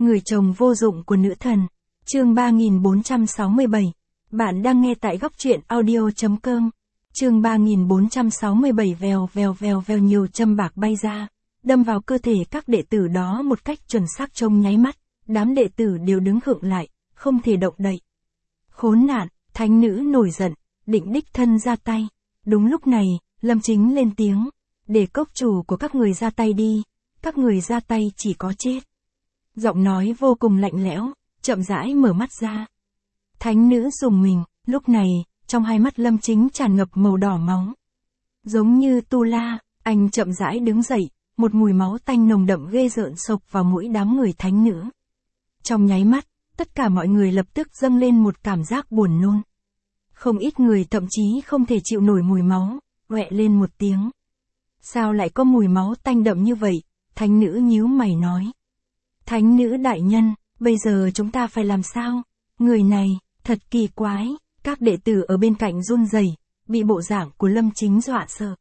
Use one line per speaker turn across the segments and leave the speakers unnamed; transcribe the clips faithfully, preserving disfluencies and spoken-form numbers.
Người chồng vô dụng của nữ thần. Chương ba nghìn bốn trăm sáu mươi bảy. Bạn đang nghe tại góc truyện audio chấm com. Chương ba nghìn bốn trăm sáu mươi bảy. Vèo vèo vèo vèo, nhiều châm bạc bay ra, đâm vào cơ thể các đệ tử đó một cách chuẩn xác. Trong nháy mắt, đám đệ tử đều đứng khựng lại, không thể động đậy. Khốn nạn, thánh nữ nổi giận, định đích thân ra tay. Đúng lúc này, Lâm Chính lên tiếng, để cốc chủ của các người ra tay đi, các người ra tay chỉ có chết. Giọng nói vô cùng lạnh lẽo, chậm rãi mở mắt ra. Thánh nữ rùng mình, lúc này, trong hai mắt Lâm Chính tràn ngập màu đỏ máu. Giống như tu la, anh chậm rãi đứng dậy, một mùi máu tanh nồng đậm ghê rợn xộc vào mũi đám người thánh nữ. Trong nháy mắt, tất cả mọi người lập tức dâng lên một cảm giác buồn nôn. Không ít người thậm chí không thể chịu nổi mùi máu, oẹ lên một tiếng. Sao lại có mùi máu tanh đậm như vậy? Thánh nữ nhíu mày nói. Thánh nữ đại nhân, bây giờ chúng ta phải làm sao? Người này, thật kỳ quái. Các đệ tử ở bên cạnh run rẩy, bị bộ dạng của Lâm Chính dọa sợ.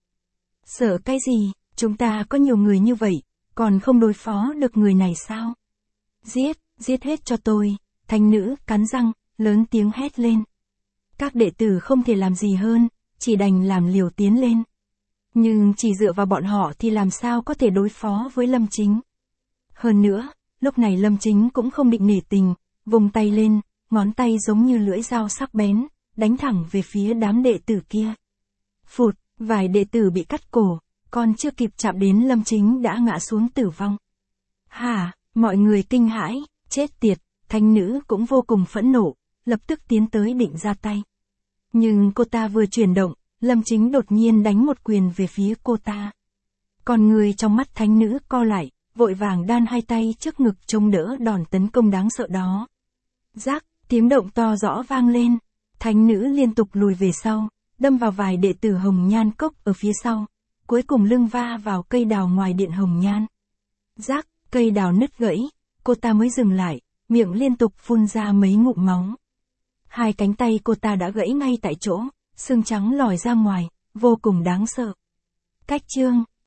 Sợ cái gì? Chúng ta có nhiều người như vậy, còn không đối phó được người này sao? Giết, giết hết cho tôi. Thánh nữ cắn răng, lớn tiếng hét lên. Các đệ tử không thể làm gì hơn, chỉ đành làm liều tiến lên. Nhưng chỉ dựa vào bọn họ thì làm sao có thể đối phó với Lâm Chính. Hơn nữa, lúc này Lâm Chính cũng không định nể tình, vùng tay lên, ngón tay giống như lưỡi dao sắc bén, đánh thẳng về phía đám đệ tử kia. Phụt, vài đệ tử bị cắt cổ, còn chưa kịp chạm đến Lâm Chính đã ngã xuống tử vong. Hả, mọi người kinh hãi, chết tiệt, thánh nữ cũng vô cùng phẫn nộ, lập tức tiến tới định ra tay. Nhưng cô ta vừa chuyển động, Lâm Chính đột nhiên đánh một quyền về phía cô ta. Còn người trong mắt thánh nữ co lại, vội vàng đan hai tay trước ngực chống đỡ đòn tấn công đáng sợ đó. Rác, tiếng động to rõ vang lên, thánh nữ liên tục lùi về sau, đâm vào vài đệ tử Hồng Nhan Cốc ở phía sau, cuối cùng lưng va vào cây đào ngoài điện Hồng Nhan. Rác, cây đào nứt gãy, cô ta mới dừng lại, miệng liên tục phun ra mấy ngụm máu. Hai cánh tay cô ta đã gãy ngay tại chỗ, xương trắng lòi ra ngoài, vô cùng đáng sợ. Cách chương,